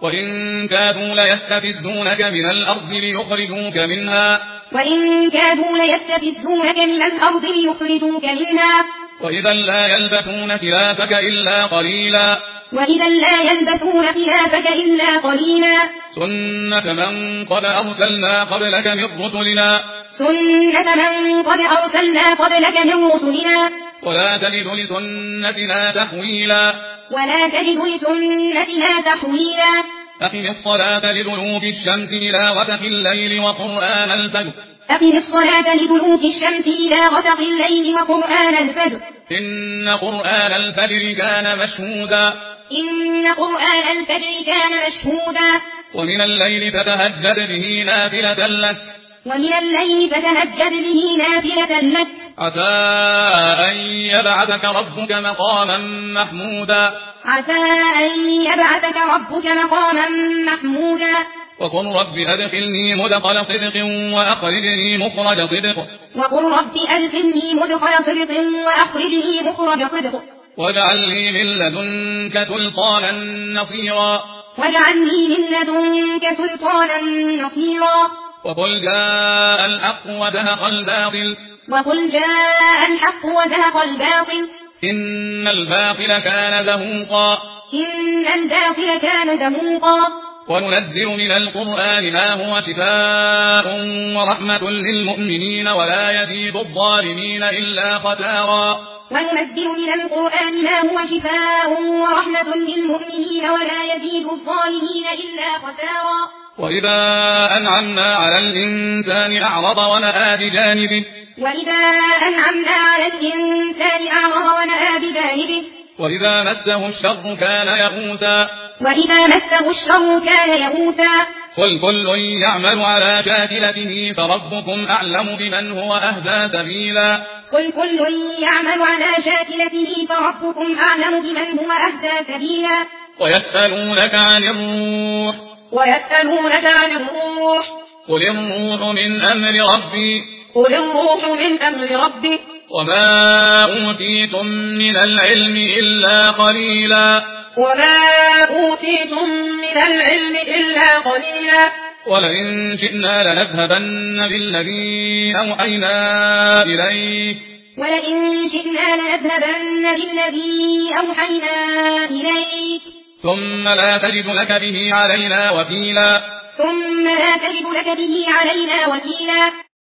وإن كادوا ليستفزونك من الأرض ليخرجوك منها وإذا لا يلبثون خلافك إلا قليلا سنة من قد أرسلنا قبلك من رسلنا ولا تجد لسنتنا تحويلا أقم الصلاة لدلوك الشمس إلى غسق الليل وقرآن الفجر إن قرآن الفجر كان مشهودا ومن الليل فتهجد به نافلة لك عسى أن يبعثك ربك مقاما محمودا وقل رب أدخلني مدخل صدق وأخرجني مخرج صدق واجعل لي من لدنك سلطانا نصيرا وقل جاء الحق وزهق الباطل إن الباطل كان زهوقا وننزل من القرآن ما هو شفاء ورحمة للمؤمنين ولا يزيد الظالمين إلا خسارا وإذا أنعمنا على الإنسان أعرض ونأى بجانبه وإذا مسه الشر كان يئوسا قل كل يعمل على شاكلته فربكم أعلم بمن هو أهدى سبيلا ويسألونك عن الروح قل الروح من أمر ربي وما أوتيتم من العلم إلا قليلا ولئن شئنا لنذهبن بالذي أوحينا إليك ثم لا تجد لك به علينا وكيلا